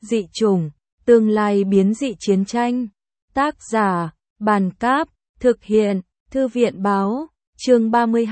Dị chủng, tương lai biến dị chiến tranh. Tác giả, Bàn Cáp, thực hiện, Thư viện Báo, chương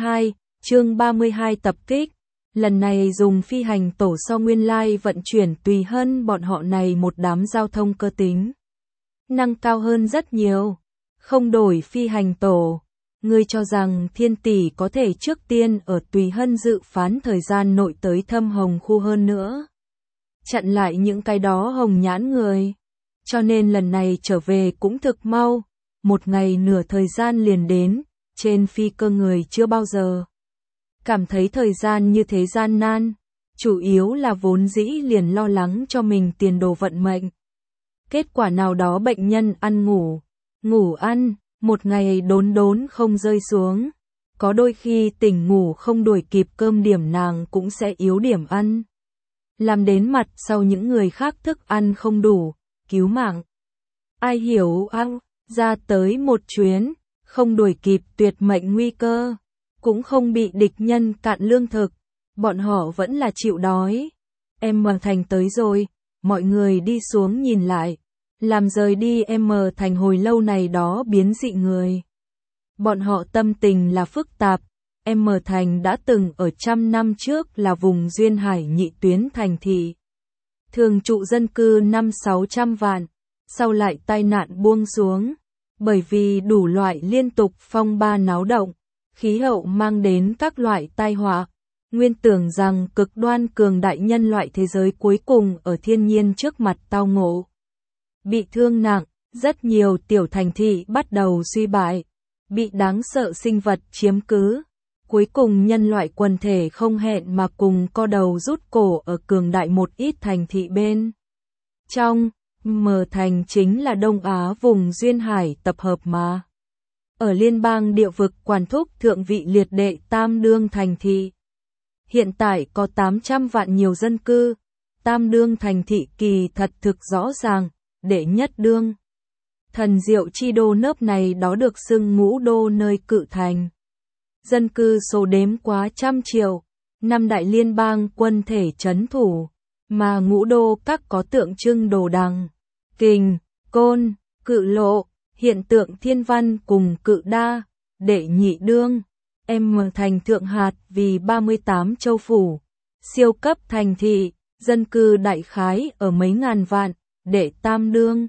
32 tập kích. Lần này dùng phi hành tổ so nguyên lai vận chuyển tùy hân bọn họ này một đám giao thông cơ tính. Năng cao hơn rất nhiều. Không đổi phi hành tổ. Ngươi cho rằng Thiên Tỷ có thể trước tiên ở tùy hân dự phán thời gian nội tới Thâm Hồng khu hơn nữa. Chặn lại những cái đó hồng nhãn người. Cho nên lần này trở về cũng thực mau. Một ngày nửa thời gian liền đến. Trên phi cơ người chưa bao giờ cảm thấy thời gian như thế gian nan. Chủ yếu là vốn dĩ liền lo lắng cho mình tiền đồ vận mệnh. Kết quả nào đó bệnh nhân ăn ngủ ăn, một ngày đốn không rơi xuống. Có đôi khi tỉnh ngủ không đuổi kịp cơm điểm nàng cũng sẽ yếu điểm ăn. Làm đến mặt sau những người khác thức ăn không đủ, cứu mạng. Ai hiểu ăn, ra tới một chuyến, không đuổi kịp tuyệt mệnh nguy cơ, cũng không bị địch nhân cạn lương thực, bọn họ vẫn là chịu đói. M Thành tới rồi, mọi người đi xuống nhìn lại, làm rời đi M Thành hồi lâu này đó biến dị người. Bọn họ tâm tình là phức tạp. M Thành đã từng ở 100 năm trước là vùng duyên hải nhị tuyến thành thị. Thường trụ dân cư 500-600 vạn, sau lại tai nạn buông xuống. Bởi vì đủ loại liên tục phong ba náo động, khí hậu mang đến các loại tai họa. Nguyên tưởng rằng cực đoan cường đại nhân loại thế giới cuối cùng ở thiên nhiên trước mặt tao ngộ. Bị thương nặng, rất nhiều tiểu thành thị bắt đầu suy bại, bị đáng sợ sinh vật chiếm cứ. Cuối cùng nhân loại quần thể không hẹn mà cùng co đầu rút cổ ở cường đại một ít thành thị bên trong. M Thành chính là Đông Á vùng duyên hải tập hợp mà. Ở liên bang địa vực quản thúc thượng vị liệt đệ tam đương thành thị. Hiện tại có 800 vạn nhiều dân cư. Tam đương thành thị kỳ thật thực rõ ràng, đệ nhất đương. Thần diệu chi đô nớp này đó được xưng ngũ đô nơi cự thành. Dân cư số đếm quá 100 triệu, 5 đại liên bang quân thể trấn thủ, mà ngũ đô các có tượng trưng đồ đằng, kình, côn, cự lộ, hiện tượng thiên văn cùng cự đa, đệ nhị đương. M Thành thượng hạt vì 38 châu phủ, siêu cấp thành thị, dân cư đại khái ở mấy ngàn vạn, đệ tam đương.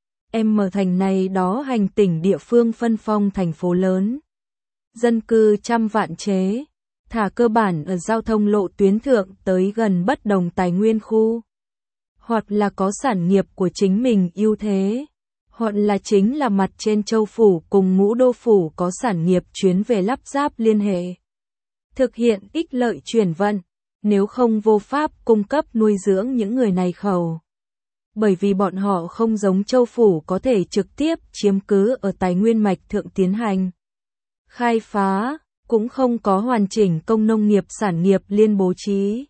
M Thành này đó hành tỉnh địa phương phân phong thành phố lớn. Dân cư 100 vạn chế, thả cơ bản ở giao thông lộ tuyến thượng tới gần bất đồng tài nguyên khu. Hoặc là có sản nghiệp của chính mình ưu thế, hoặc là chính là mặt trên châu phủ cùng ngũ đô phủ có sản nghiệp chuyến về lắp ráp liên hệ. Thực hiện ích lợi chuyển vận, nếu không vô pháp cung cấp nuôi dưỡng những người này khẩu. Bởi vì bọn họ không giống châu phủ có thể trực tiếp chiếm cứ ở tài nguyên mạch thượng tiến hành khai phá, cũng không có hoàn chỉnh công nông nghiệp sản nghiệp liên bố trí.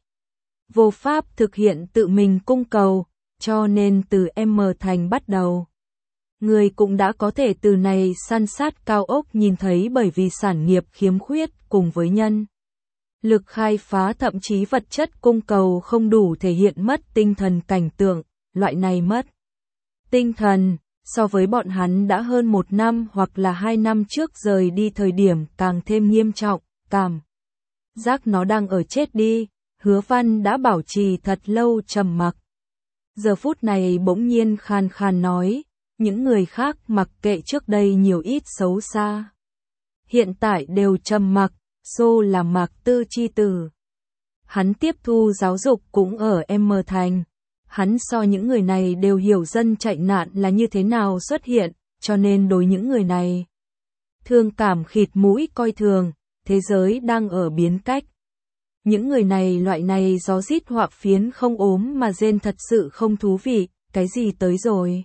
Vô pháp thực hiện tự mình cung cầu, cho nên từ M Thành bắt đầu. Người cũng đã có thể từ này san sát cao ốc nhìn thấy bởi vì sản nghiệp khiếm khuyết cùng với nhân. Lực khai phá thậm chí vật chất cung cầu không đủ thể hiện mất tinh thần cảnh tượng, loại này mất tinh thần. So với bọn hắn đã hơn 1 năm hoặc là 2 năm trước rời đi thời điểm càng thêm nghiêm trọng, cảm giác nó đang ở chết đi. Hứa Văn đã bảo trì thật lâu trầm mặc. Giờ phút này bỗng nhiên khan khan nói, những người khác mặc kệ trước đây nhiều ít xấu xa. Hiện tại đều trầm mặc, Xô là Mạc Tư chi tử. Hắn tiếp thu giáo dục cũng ở M Thành. Hắn so những người này đều hiểu dân chạy nạn là như thế nào xuất hiện, cho nên đối những người này thương cảm khịt mũi coi thường, thế giới đang ở biến cách. Những người này loại này gió rít họa phiến không ốm mà rên thật sự không thú vị, cái gì tới rồi?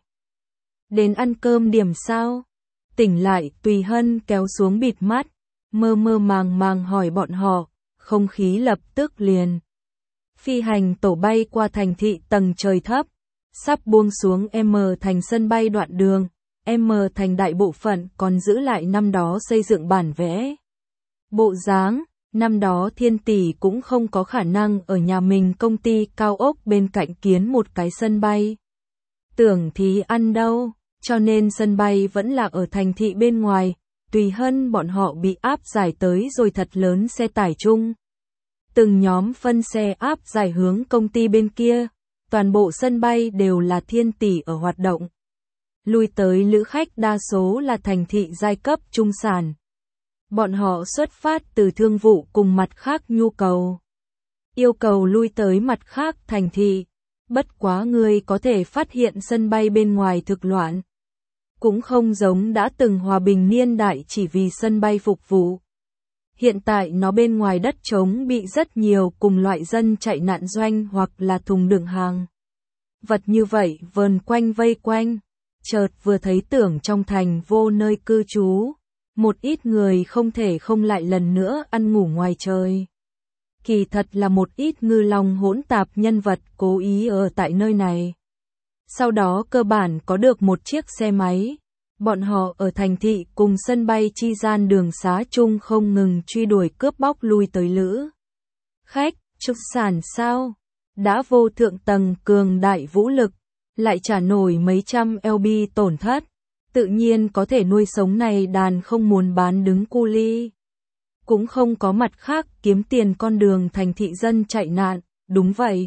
Đến ăn cơm điểm sao? Tỉnh lại, Tùy Hân kéo xuống bịt mắt, mơ mơ màng màng hỏi bọn họ, không khí lập tức liền. Phi hành tổ bay qua thành thị tầng trời thấp, sắp buông xuống M Thành sân bay đoạn đường, M Thành đại bộ phận còn giữ lại năm đó xây dựng bản vẽ. Bộ dáng, Năm đó Thiên Tỷ cũng không có khả năng ở nhà mình công ty cao ốc bên cạnh kiến một cái sân bay. Tưởng thì ăn đâu, cho nên sân bay vẫn là ở thành thị bên ngoài, Tùy Hân bọn họ bị áp giải tới rồi thật lớn xe tải chung. Từng nhóm phân xe áp giải hướng công ty bên kia, toàn bộ sân bay đều là Thiên Tỷ ở hoạt động. Lui tới lữ khách đa số là thành thị giai cấp trung sản. Bọn họ xuất phát từ thương vụ cùng mặt khác nhu cầu. Yêu cầu lui tới mặt khác thành thị. Bất quá người có thể phát hiện sân bay bên ngoài thực loạn. Cũng không giống đã từng hòa bình niên đại chỉ vì sân bay phục vụ. Hiện tại nó bên ngoài đất trống bị rất nhiều cùng loại dân chạy nạn doanh hoặc là thùng đựng hàng. Vật như vậy vờn quanh vây quanh. Chợt vừa thấy tưởng trong thành vô nơi cư trú. Một ít người không thể không lại lần nữa ăn ngủ ngoài trời. Kỳ thật là một ít ngư long hỗn tạp nhân vật cố ý ở tại nơi này. Sau đó cơ bản có được một chiếc xe máy. Bọn họ ở thành thị cùng sân bay chi gian đường xá chung không ngừng truy đuổi cướp bóc lui tới lữ khách, trục sản sao? Đã vô thượng tầng cường đại vũ lực, lại trả nổi mấy trăm LB tổn thất. Tự nhiên có thể nuôi sống này đàn không muốn bán đứng cu ly. Cũng không có mặt khác kiếm tiền con đường thành thị dân chạy nạn, đúng vậy.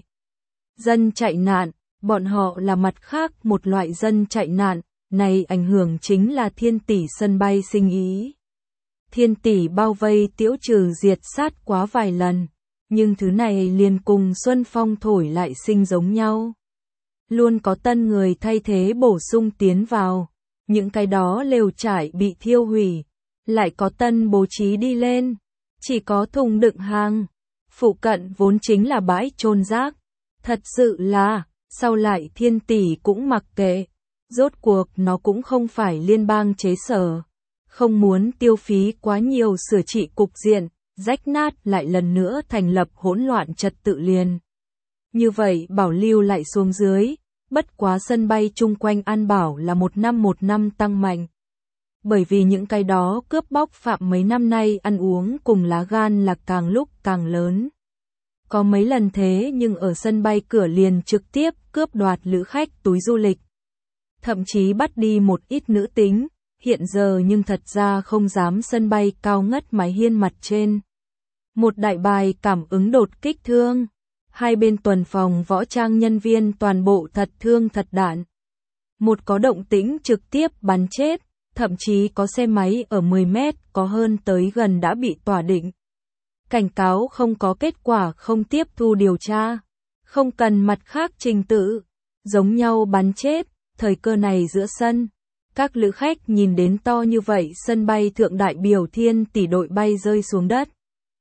Dân chạy nạn, bọn họ là mặt khác một loại dân chạy nạn, này ảnh hưởng chính là Thiên Tỷ sân bay sinh ý. Thiên Tỷ bao vây Tiễu Trừ diệt sát quá vài lần, nhưng thứ này liền cùng Xuân Phong thổi lại sinh giống nhau. Luôn có tân người thay thế bổ sung tiến vào. Những cái đó lều trải bị thiêu hủy, lại có tân bố trí đi lên, chỉ có thùng đựng hàng, phụ cận vốn chính là bãi chôn rác, thật sự là, sau lại Thiên Tỷ cũng mặc kệ, rốt cuộc nó cũng không phải liên bang chế sở, không muốn tiêu phí quá nhiều sửa trị cục diện, rách nát lại lần nữa thành lập hỗn loạn trật tự liền. Như vậy bảo lưu lại xuống dưới. Bất quá sân bay chung quanh an bảo là một năm tăng mạnh. Bởi vì những cái đó cướp bóc phạm mấy năm nay ăn uống cùng lá gan là càng lúc càng lớn. Có mấy lần thế nhưng ở sân bay cửa liền trực tiếp cướp đoạt lữ khách túi du lịch. Thậm chí bắt đi một ít nữ tính, hiện giờ nhưng thật ra không dám sân bay cao ngất mái hiên mặt trên. Một đại bài cảm ứng đột kích thương. Hai bên tuần phòng võ trang nhân viên toàn bộ thật thương thật đạn. Một có động tĩnh trực tiếp bắn chết, thậm chí có xe máy ở 10 mét có hơn tới gần đã bị tỏa định. Cảnh cáo không có kết quả không tiếp thu điều tra, không cần mặt khác trình tự, giống nhau bắn chết, thời cơ này giữa sân. Các lữ khách nhìn đến to như vậy sân bay thượng đại biểu Thiên Tỷ đội bay rơi xuống đất.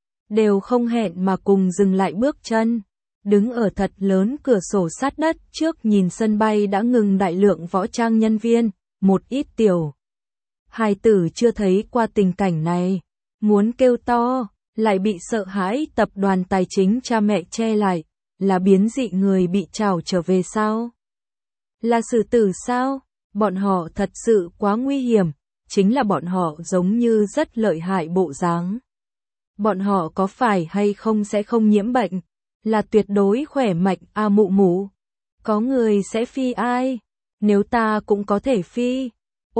Đều không hẹn mà cùng dừng lại bước chân. Đứng ở thật lớn cửa sổ sát đất trước nhìn sân bay đã ngừng đại lượng võ trang nhân viên, một ít tiểu. Hài tử chưa thấy qua tình cảnh này, muốn kêu to, lại bị sợ hãi tập đoàn tài chính cha mẹ che lại, là biến dị người bị trảo trở về sao? Là xử tử sao? Bọn họ thật sự quá nguy hiểm, chính là bọn họ giống như rất lợi hại bộ dáng. Bọn họ có phải hay không sẽ không nhiễm bệnh? Là tuyệt đối khỏe mạnh à mụ mụ. Có người sẽ phi ai? Nếu ta cũng có thể phi.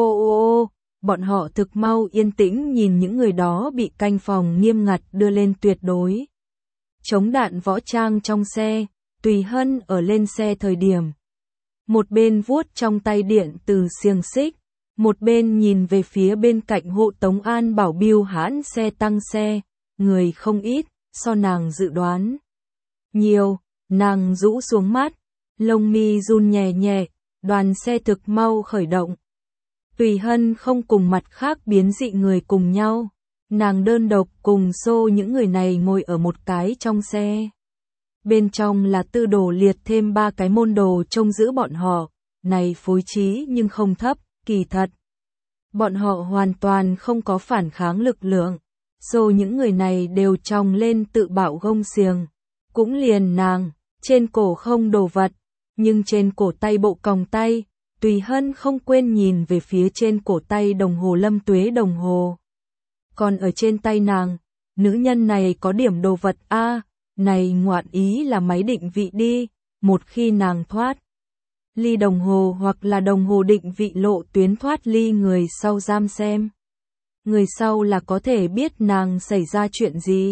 Ô, bọn họ thực mau yên tĩnh nhìn những người đó bị canh phòng nghiêm ngặt đưa lên tuyệt đối. Chống đạn võ trang trong xe, Tùy Hân ở lên xe thời điểm. Một bên vuốt trong tay điện từ xiềng xích, một bên nhìn về phía bên cạnh hộ tống an bảo biêu hãn xe tăng xe, người không ít, so nàng dự đoán. Nhiều, nàng rũ xuống mắt, lông mi run nhẹ nhẹ, đoàn xe thực mau khởi động. Tùy Hân không cùng mặt khác biến dị người cùng nhau, nàng đơn độc cùng xô những người này ngồi ở một cái trong xe. Bên trong là tư đồ liệt thêm 3 cái môn đồ trông giữ bọn họ, này phối trí nhưng không thấp, kỳ thật. Bọn họ hoàn toàn không có phản kháng lực lượng, xô những người này đều tròng lên tự bạo gông xiềng. Cũng liền nàng, trên cổ không đồ vật, nhưng trên cổ tay bộ còng tay, Tùy Hân không quên nhìn về phía trên cổ tay đồng hồ Lâm Tuế đồng hồ. Còn ở trên tay nàng, nữ nhân này có điểm đồ vật a, này ngoạn ý là máy định vị đi, một khi nàng thoát ly đồng hồ hoặc là đồng hồ định vị lộ tuyến thoát ly người sau giam xem. Người sau là có thể biết nàng xảy ra chuyện gì,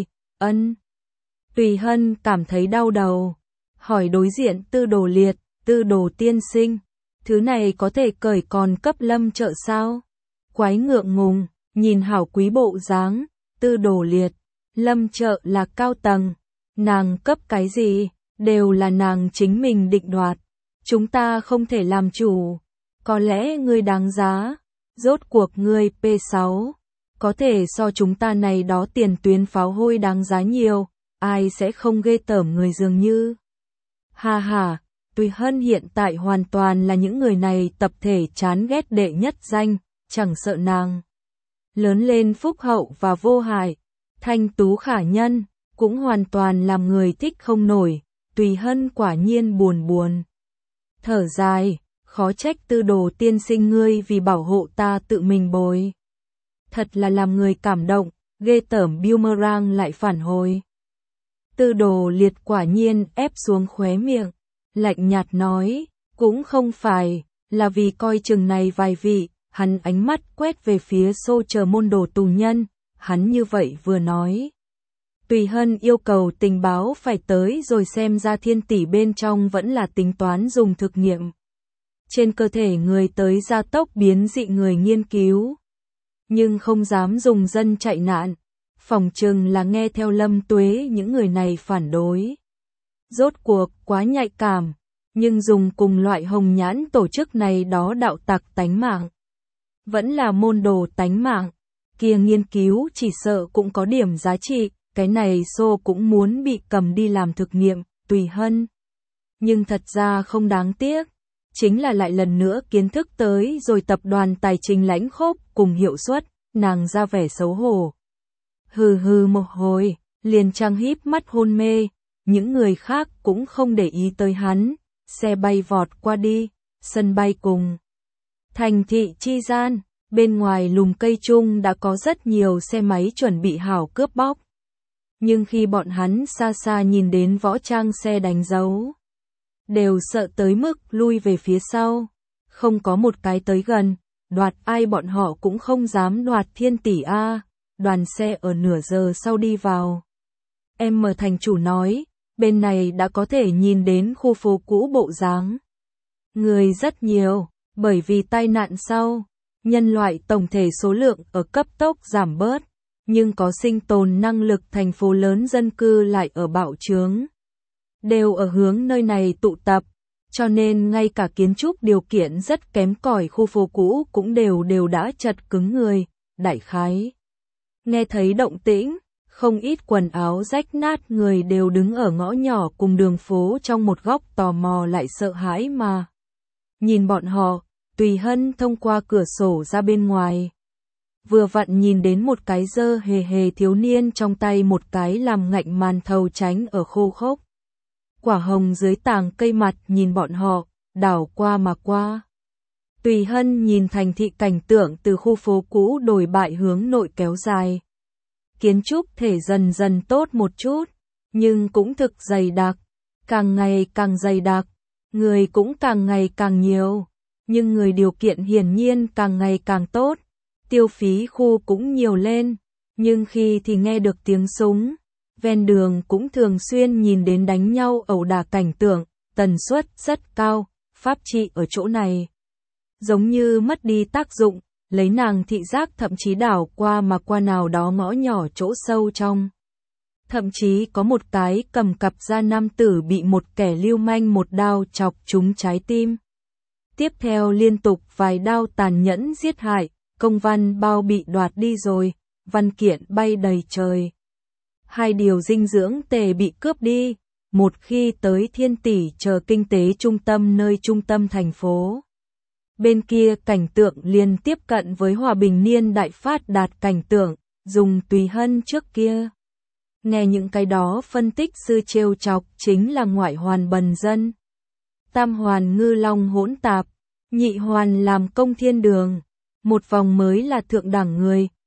Tùy Hân cảm thấy đau đầu, hỏi đối diện Tư Đồ Liệt, Tư Đồ tiên sinh, thứ này có thể cởi còn cấp Lâm Trợ sao? Quái ngượng ngùng, nhìn hảo quý bộ dáng, Tư Đồ Liệt, Lâm Trợ là cao tầng, nàng cấp cái gì, đều là nàng chính mình định đoạt, chúng ta không thể làm chủ, có lẽ ngươi đáng giá, rốt cuộc ngươi P6, có thể so chúng ta này đó tiền tuyến pháo hôi đáng giá nhiều, ai sẽ không ghê tởm người dường như. Ha ha, Tùy Hân hiện tại hoàn toàn là những người này tập thể chán ghét đệ nhất danh, chẳng sợ nàng lớn lên phúc hậu và vô hại, thanh tú khả nhân, cũng hoàn toàn làm người thích không nổi, Tùy Hân quả nhiên buồn. Thở dài, khó trách Tư Đồ tiên sinh ngươi vì bảo hộ ta tự mình bồi. Thật là làm người cảm động, ghê tởm boomerang lại phản hồi. Tư Đồ Liệt quả nhiên ép xuống khóe miệng, lạnh nhạt nói, cũng không phải, là vì coi chừng này vài vị, hắn ánh mắt quét về phía xô chờ môn đồ tù nhân, hắn như vậy vừa nói. Tùy Hân yêu cầu tình báo phải tới rồi xem ra thiên tỷ bên trong vẫn là tính toán dùng thực nghiệm. Trên cơ thể người tới gia tốc biến dị người nghiên cứu. Nhưng không dám dùng dân chạy nạn, phòng chừng là nghe theo Lâm Tuế những người này phản đối. Rốt cuộc quá nhạy cảm, nhưng dùng cùng loại hồng nhãn tổ chức này đó đạo tặc tánh mạng. Vẫn là môn đồ tánh mạng, kia nghiên cứu chỉ sợ cũng có điểm giá trị, cái này xô cũng muốn bị cầm đi làm thực nghiệm, Tùy Hân. Nhưng thật ra không đáng tiếc, chính là lại lần nữa kiến thức tới rồi tập đoàn tài chính lãnh khốc cùng hiệu suất, nàng ra vẻ xấu hổ. Hừ một hồi, liền trăng híp mắt hôn mê, những người khác cũng không để ý tới hắn, xe bay vọt qua đi, sân bay cùng. Thành thị chi gian, bên ngoài lùm cây chung đã có rất nhiều xe máy chuẩn bị hảo cướp bóc. Nhưng khi bọn hắn xa xa nhìn đến võ trang xe đánh dấu, đều sợ tới mức lui về phía sau, không có một cái tới gần, đoạt ai bọn họ cũng không dám đoạt thiên tỷ A, đoàn xe ở nửa giờ sau đi vào. Em mở thành chủ nói, bên này đã có thể nhìn đến khu phố cũ bộ dáng. Người rất nhiều, bởi vì tai nạn sau, nhân loại tổng thể số lượng ở cấp tốc giảm bớt, nhưng có sinh tồn năng lực thành phố lớn dân cư lại ở bạo trướng. Đều ở hướng nơi này tụ tập, cho nên ngay cả kiến trúc điều kiện rất kém cỏi khu phố cũ cũng đều đã chật cứng người, đại khái. Nghe thấy động tĩnh, không ít quần áo rách nát người đều đứng ở ngõ nhỏ cùng đường phố trong một góc tò mò lại sợ hãi mà. Nhìn bọn họ, Tùy Hân thông qua cửa sổ ra bên ngoài. Vừa vặn nhìn đến một cái dơ hề thiếu niên trong tay một cái làm ngạnh màn thầu tránh ở khô khốc. Quả hồng dưới tàng cây mặt nhìn bọn họ, đảo qua mà qua. Tùy Hân nhìn thành thị cảnh tượng từ khu phố cũ đồi bại hướng nội kéo dài. Kiến trúc thể dần dần tốt một chút, nhưng cũng thực dày đặc, càng ngày càng dày đặc, người cũng càng ngày càng nhiều, nhưng người điều kiện hiển nhiên càng ngày càng tốt, tiêu phí khu cũng nhiều lên, nhưng khi thì nghe được tiếng súng, ven đường cũng thường xuyên nhìn đến đánh nhau ẩu đả cảnh tượng, tần suất rất cao, pháp trị ở chỗ này. Giống như mất đi tác dụng, lấy nàng thị giác thậm chí đảo qua mà qua nào đó ngõ nhỏ chỗ sâu trong. Thậm chí có một cái cầm cặp da nam tử bị một kẻ lưu manh một đao chọc trúng trái tim. Tiếp theo liên tục vài đao tàn nhẫn giết hại, công văn bao bị đoạt đi rồi, văn kiện bay đầy trời. 2 điều dinh dưỡng tề bị cướp đi, một khi tới Thiên Tỷ chờ kinh tế trung tâm nơi trung tâm thành phố. Bên kia cảnh tượng liền tiếp cận với hòa bình niên đại phát đạt cảnh tượng, dùng Tùy Hân trước kia. Nghe những cái đó phân tích sư trêu chọc chính là ngoại hoàn bần dân. Tam hoàn ngư long hỗn tạp, nhị hoàn làm công thiên đường, một vòng mới là thượng đẳng người,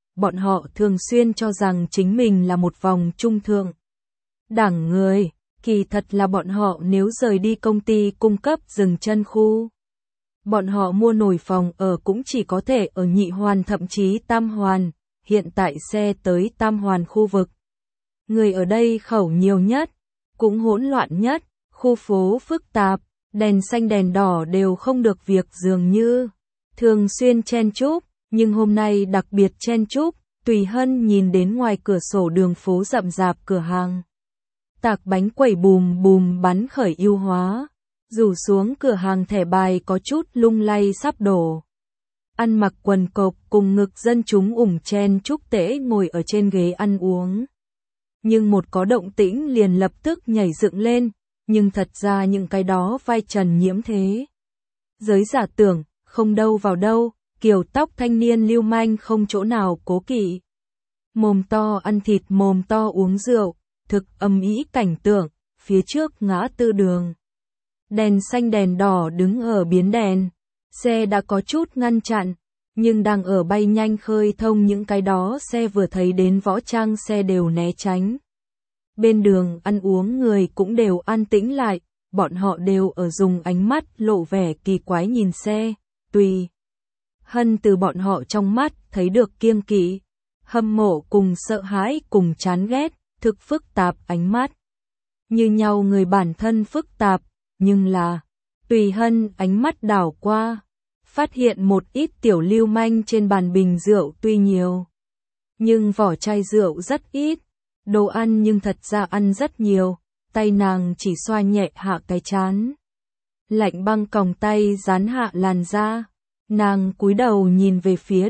bọn họ thường xuyên cho rằng chính mình là một vòng trung thượng đẳng người, kỳ thật là bọn họ nếu rời đi công ty cung cấp dừng chân khu. Bọn họ mua nổi phòng ở cũng chỉ có thể ở nhị hoàn thậm chí tam hoàn, hiện tại xe tới tam hoàn khu vực. Người ở đây khẩu nhiều nhất, cũng hỗn loạn nhất, khu phố phức tạp, đèn xanh đèn đỏ đều không được việc dường như. Thường xuyên chen chúc, nhưng hôm nay đặc biệt chen chúc, Tùy Hân nhìn đến ngoài cửa sổ đường phố rậm rạp cửa hàng. Tạc bánh quẩy bùm bùm bắn khởi ưu hóa, rủ xuống cửa hàng thẻ bài có chút lung lay sắp đổ. Ăn mặc quần cộc cùng ngực dân chúng chen chúc tễ ngồi ở trên ghế ăn uống. Nhưng một có động tĩnh liền lập tức nhảy dựng lên, nhưng thật ra những cái đó vai trần nhiễm thế. Giới giả tưởng, không đâu vào đâu, kiểu tóc thanh niên lưu manh không chỗ nào cố kỵ. Mồm to ăn thịt mồm to uống rượu, thực âm ý cảnh tượng, phía trước ngã tư đường. Đèn xanh đèn đỏ đứng ở biến đèn, xe đã có chút ngăn chặn, nhưng đang ở bay nhanh khơi thông những cái đó xe vừa thấy đến võ trang xe đều né tránh. Bên đường ăn uống người cũng đều an tĩnh lại, bọn họ đều ở dùng ánh mắt lộ vẻ kỳ quái nhìn xe, Tùy Hân từ bọn họ trong mắt thấy được kiêng kỵ, hâm mộ cùng sợ hãi cùng chán ghét, thực phức tạp ánh mắt. Như nhau người bản thân phức tạp, nhưng là Tùy Hân ánh mắt đảo qua, phát hiện một ít tiểu lưu manh trên bàn bình rượu tuy nhiều, nhưng vỏ chai rượu rất ít, đồ ăn nhưng thật ra ăn rất nhiều, tay nàng chỉ xoa nhẹ hạ cái trán. Lạnh băng còng tay dán hạ làn da, nàng cúi đầu nhìn về phía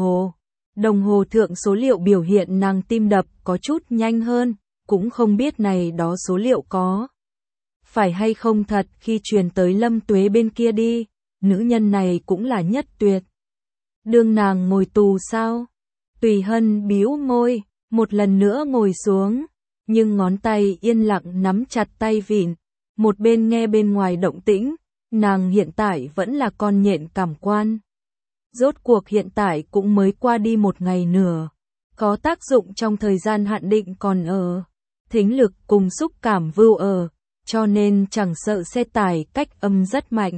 đồng hồ thượng số liệu biểu hiện nàng tim đập có chút nhanh hơn, cũng không biết này đó số liệu có phải hay không thật khi truyền tới Lâm Tuế bên kia đi, nữ nhân này cũng là nhất tuyệt. Đương nàng ngồi tù sao? Tùy Hân bĩu môi, một lần nữa ngồi xuống, nhưng ngón tay yên lặng nắm chặt tay vịn, một bên nghe bên ngoài động tĩnh, nàng hiện tại vẫn là con nhện cảm quan. Rốt cuộc hiện tại cũng mới qua đi một ngày nửa, có tác dụng trong thời gian hạn định còn ở, thính lực cùng xúc cảm vưu ở, cho nên chẳng sợ xe tải cách âm rất mạnh.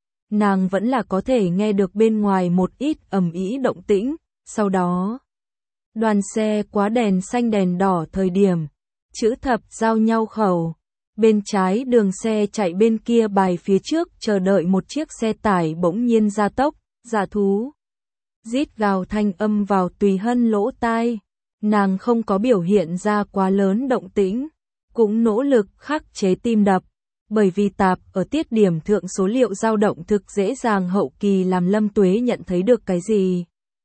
Nàng vẫn là có thể nghe được bên ngoài một ít ầm ĩ động tĩnh, sau đó đoàn xe quá đèn xanh đèn đỏ thời điểm, chữ thập giao nhau khẩu, bên trái đường xe chạy bên kia bài phía trước chờ đợi một chiếc xe tải bỗng nhiên gia tốc, giả thú. Rít gào thanh âm vào Tùy Hân lỗ tai, nàng không có biểu hiện ra quá lớn động tĩnh, cũng nỗ lực khắc chế tim đập, bởi vì tạp ở tiết điểm thượng số liệu dao động thực dễ dàng hậu kỳ làm Lâm Tuế nhận thấy được cái gì.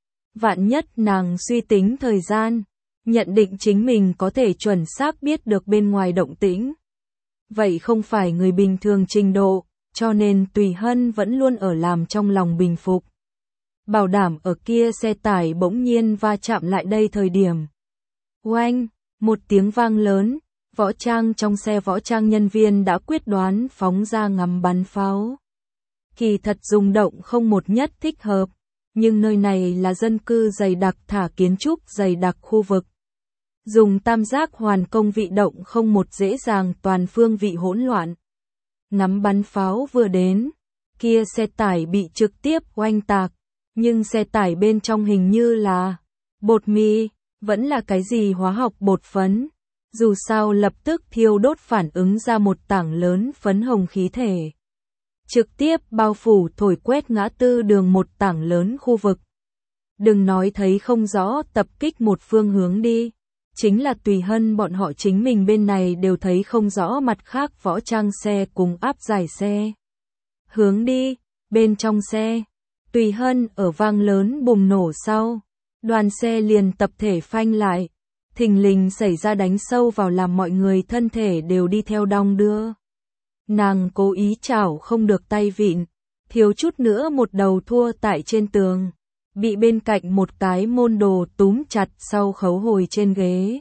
Vạn nhất nàng suy tính thời gian, nhận định chính mình có thể chuẩn xác biết được bên ngoài động tĩnh. Vậy không phải người bình thường trình độ, cho nên Tùy Hân vẫn luôn ở làm trong lòng bình phục. Bảo đảm ở kia xe tải bỗng nhiên va chạm lại đây thời điểm. Oanh, một tiếng vang lớn, võ trang trong xe võ trang nhân viên đã quyết đoán phóng ra ngắm bắn pháo. Kỳ thật rung động không một nhất thích hợp, nhưng nơi này là dân cư dày đặc thả kiến trúc dày đặc khu vực. Dùng tam giác hoàn công vị động không một dễ dàng toàn phương vị hỗn loạn. Ngắm bắn pháo vừa đến, kia xe tải bị trực tiếp oanh tạc, nhưng xe tải bên trong hình như là bột mì, vẫn là cái gì hóa học bột phấn. Dù sao lập tức thiêu đốt phản ứng ra một tảng lớn phấn hồng khí thể. Trực tiếp bao phủ thổi quét ngã tư đường một tảng lớn khu vực. Đừng nói thấy không rõ tập kích một phương hướng đi. Chính là Tùy Hân bọn họ chính mình bên này đều thấy không rõ mặt khác võ trang xe cùng áp giải xe. Hướng đi, bên trong xe. Tùy Hân ở vang lớn bùng nổ sau. Đoàn xe liền tập thể phanh lại. Thình lình xảy ra đánh sâu vào làm mọi người thân thể đều đi theo đong đưa. Nàng cố ý chảo không được tay vịn, thiếu chút nữa một đầu thua tại trên tường, bị bên cạnh một cái môn đồ túm chặt sau khấu hồi trên ghế.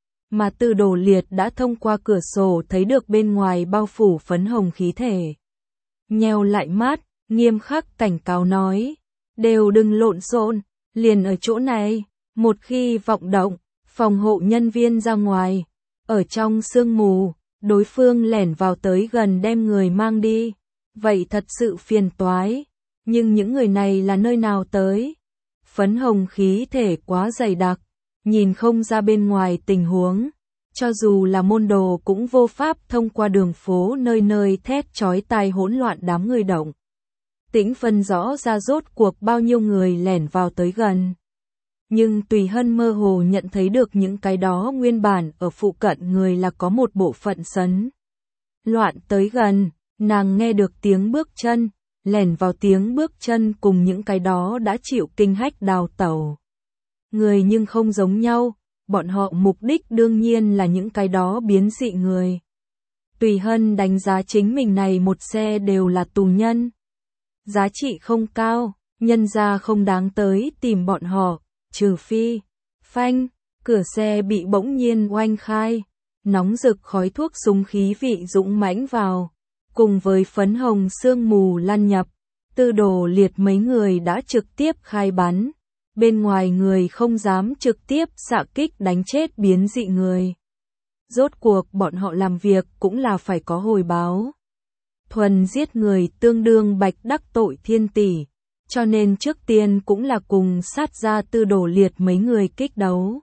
Mà Từ Đồ Liệt đã thông qua cửa sổ thấy được bên ngoài bao phủ phấn hồng khí thể. Nheo lại mắt, nghiêm khắc cảnh cáo nói, đều đừng lộn xộn, liền ở chỗ này. Một khi vọng động, phòng hộ nhân viên ra ngoài, ở trong sương mù, đối phương lẻn vào tới gần đem người mang đi, vậy thật sự phiền toái, nhưng những người này là nơi nào tới? Phấn hồng khí thể quá dày đặc, nhìn không ra bên ngoài tình huống, cho dù là môn đồ cũng vô pháp thông qua đường phố nơi nơi thét chói tai hỗn loạn đám người động. Tĩnh phân rõ ra rốt cuộc bao nhiêu người lẻn vào tới gần. Nhưng Tùy Hân mơ hồ nhận thấy được những cái đó nguyên bản ở phụ cận người là có một bộ phận sấn loạn tới gần, nàng nghe được tiếng bước chân, lẻn vào tiếng bước chân cùng những cái đó đã chịu kinh hách đào tẩu. Người nhưng không giống nhau, bọn họ mục đích đương nhiên là những cái đó biến dị người. Tùy Hân đánh giá chính mình này một xe đều là tù nhân. Giá trị không cao, nhân ra không đáng tới tìm bọn họ, trừ phi, phanh, cửa xe bị bỗng nhiên oanh khai, nóng rực khói thuốc súng khí vị dũng mãnh vào, cùng với phấn hồng sương mù lan nhập, Tư Đồ Liệt mấy người đã trực tiếp khai bắn, bên ngoài người không dám trực tiếp xạ kích đánh chết biến dị người. Rốt cuộc bọn họ làm việc cũng là phải có hồi báo. Thuần giết người tương đương bạch đắc tội thiên tỷ, cho nên trước tiên cũng là cùng sát ra Tư Đồ Liệt mấy người kích đấu.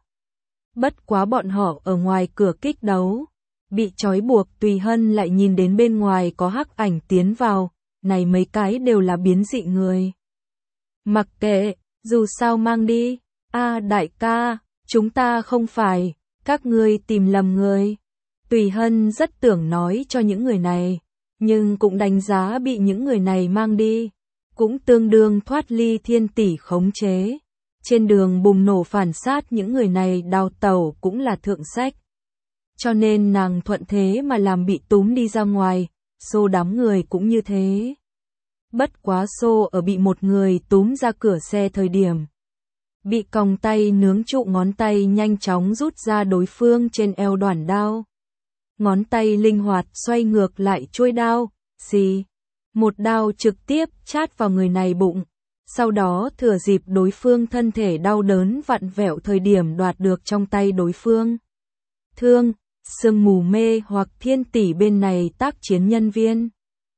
Bất quá bọn họ ở ngoài cửa kích đấu, bị trói buộc Tùy Hân lại nhìn đến bên ngoài có hắc ảnh tiến vào, này mấy cái đều là biến dị người. Mặc kệ, dù sao mang đi, đại ca, chúng ta không phải, các ngươi tìm lầm người. Tùy Hân rất tưởng nói cho những người này, nhưng cũng đánh giá bị những người này mang đi, cũng tương đương thoát ly thiên tỷ khống chế. Trên đường bùng nổ phản sát những người này đào tẩu cũng là thượng sách. Cho nên nàng thuận thế mà làm bị túm đi ra ngoài, xô đám người cũng như thế. Bất quá xô ở bị một người túm ra cửa xe thời điểm. Bị còng tay nướng trụ ngón tay nhanh chóng rút ra đối phương trên eo đoản đao. Ngón tay linh hoạt xoay ngược lại chuôi đao, xì. Một đao trực tiếp chát vào người này bụng. Sau đó thừa dịp đối phương thân thể đau đớn vặn vẹo thời điểm đoạt được trong tay đối phương. Thương, sương mù mê hoặc thiên tỷ bên này tác chiến nhân viên.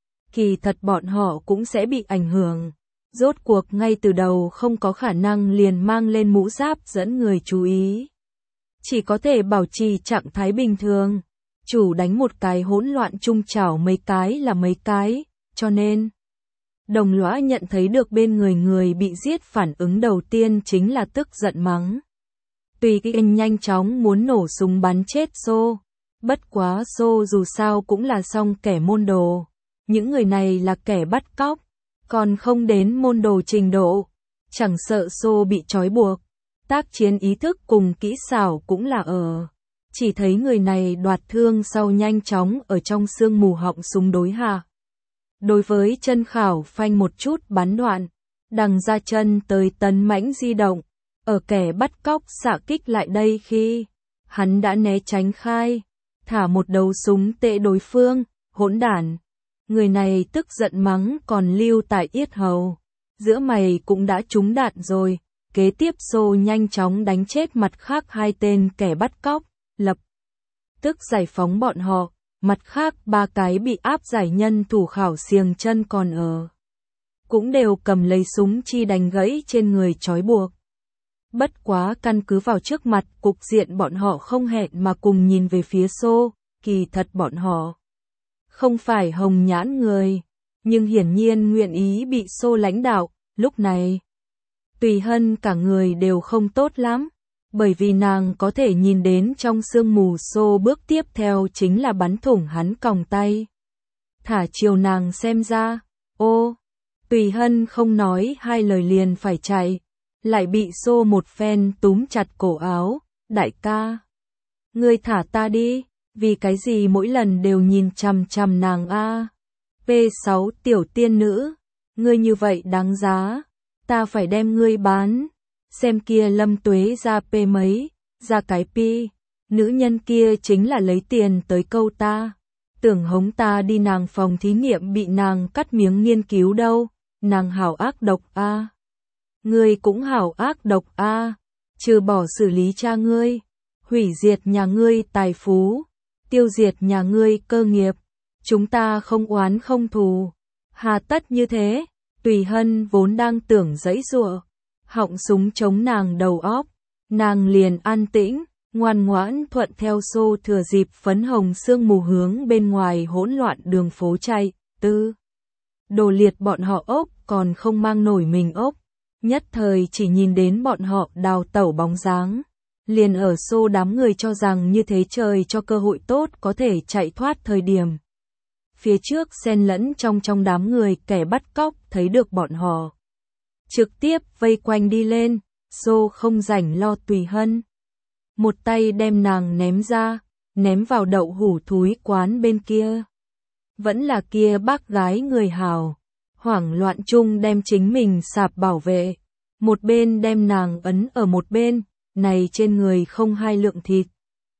Kỳ thật bọn họ cũng sẽ bị ảnh hưởng. Rốt cuộc ngay từ đầu không có khả năng liền mang lên mũ giáp dẫn người chú ý. Chỉ có thể bảo trì trạng thái bình thường. Chủ đánh một cái hỗn loạn chung chảo mấy cái là mấy cái, cho nên Đồng Lõa nhận thấy được bên người bị giết phản ứng đầu tiên chính là tức giận mắng. Tùy Kinh nhanh chóng muốn nổ súng bắn chết Xô. Bất quá Xô dù sao cũng là song kẻ môn đồ. Những người này là kẻ bắt cóc, còn không đến môn đồ trình độ. Chẳng sợ Xô bị trói buộc. Tác chiến ý thức cùng kỹ xảo cũng là ở. Chỉ thấy người này đoạt thương sau nhanh chóng ở trong sương mù họng súng đối hạ. Đối với chân khảo phanh một chút bắn đoạn, đằng ra chân tới tấn mãnh di động, ở kẻ bắt cóc xạ kích lại đây khi hắn đã né tránh khai, thả một đầu súng tệ đối phương, hỗn đản. Người này tức giận mắng còn lưu tại yết hầu, giữa mày cũng đã trúng đạn rồi, kế tiếp Xô nhanh chóng đánh chết mặt khác hai tên kẻ bắt cóc, lập tức giải phóng bọn họ. Mặt khác ba cái bị áp giải nhân thủ khảo xiềng chân còn ở. Cũng đều cầm lấy súng chi đánh gãy trên người trói buộc. Bất quá căn cứ vào trước mặt cục diện bọn họ không hẹn mà cùng nhìn về phía Xô, kỳ thật bọn họ không phải hồng nhãn người, nhưng hiển nhiên nguyện ý bị Xô lãnh đạo, lúc này. Tùy Hân cả người đều không tốt lắm. Bởi vì nàng có thể nhìn đến trong sương mù Xô bước tiếp theo chính là bắn thủng hắn còng tay. Thả chiều nàng xem ra, Tùy Hân không nói hai lời liền phải chạy, lại bị Xô một phen túm chặt cổ áo, đại ca. Ngươi thả ta đi, vì cái gì mỗi lần đều nhìn chằm chằm nàng a? P6 tiểu tiên nữ, ngươi như vậy đáng giá, ta phải đem ngươi bán. Xem kia Lâm Tuế ra P mấy, ra cái pi, nữ nhân kia chính là lấy tiền tới câu ta. Tưởng hống ta đi nàng phòng thí nghiệm bị nàng cắt miếng nghiên cứu đâu, nàng hảo ác độc a. Ngươi cũng hảo ác độc a. trừ bỏ xử lý cha ngươi, hủy diệt nhà ngươi tài phú, tiêu diệt nhà ngươi cơ nghiệp, chúng ta không oán không thù. Hà tất như thế? Tùy Hân vốn đang tưởng giãy giụa, họng súng chống nàng đầu óc, nàng liền an tĩnh, ngoan ngoãn thuận theo xô thừa dịp phấn hồng sương mù hướng bên ngoài hỗn loạn đường phố chạy. Đồ liệt bọn họ ốc còn không mang nổi mình ốc, nhất thời chỉ nhìn đến bọn họ đào tẩu bóng dáng, liền ở xô đám người cho rằng như thế trời cho cơ hội tốt có thể chạy thoát thời điểm. Phía trước xen lẫn trong đám người kẻ bắt cóc thấy được bọn họ, trực tiếp vây quanh đi lên, xô không rảnh lo Tùy Hân. Một tay đem nàng ném ra, ném vào đậu hủ thúi quán bên kia. Vẫn là kia bác gái người hào, hoảng loạn chung đem chính mình sạp bảo vệ, một bên đem nàng ấn ở một bên, này trên người không hai lượng thịt.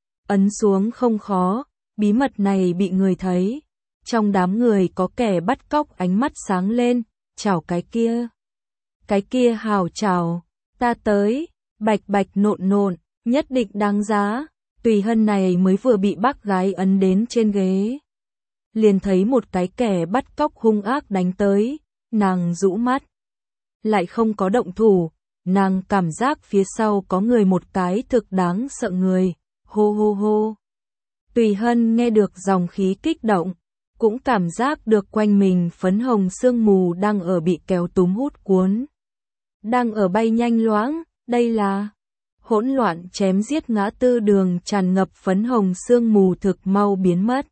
Ấn xuống không khó, bí mật này bị người thấy. Trong đám người có kẻ bắt cóc ánh mắt sáng lên, chào cái kia. Cái kia hào chào, ta tới, bạch bạch nộn nộn, nhất định đáng giá. Tùy Hân này mới vừa bị bác gái ấn đến trên ghế, liền thấy một cái kẻ bắt cóc hung ác đánh tới, nàng rũ mắt, lại không có động thủ, nàng cảm giác phía sau có người một cái thực đáng sợ người, hô hô hô. Tùy Hân nghe được dòng khí kích động, cũng cảm giác được quanh mình phấn hồng sương mù đang ở bị kéo túm hút cuốn, đang ở bay nhanh loãng, đây là hỗn loạn chém giết ngã tư đường tràn ngập phấn hồng sương mù thực mau biến mất.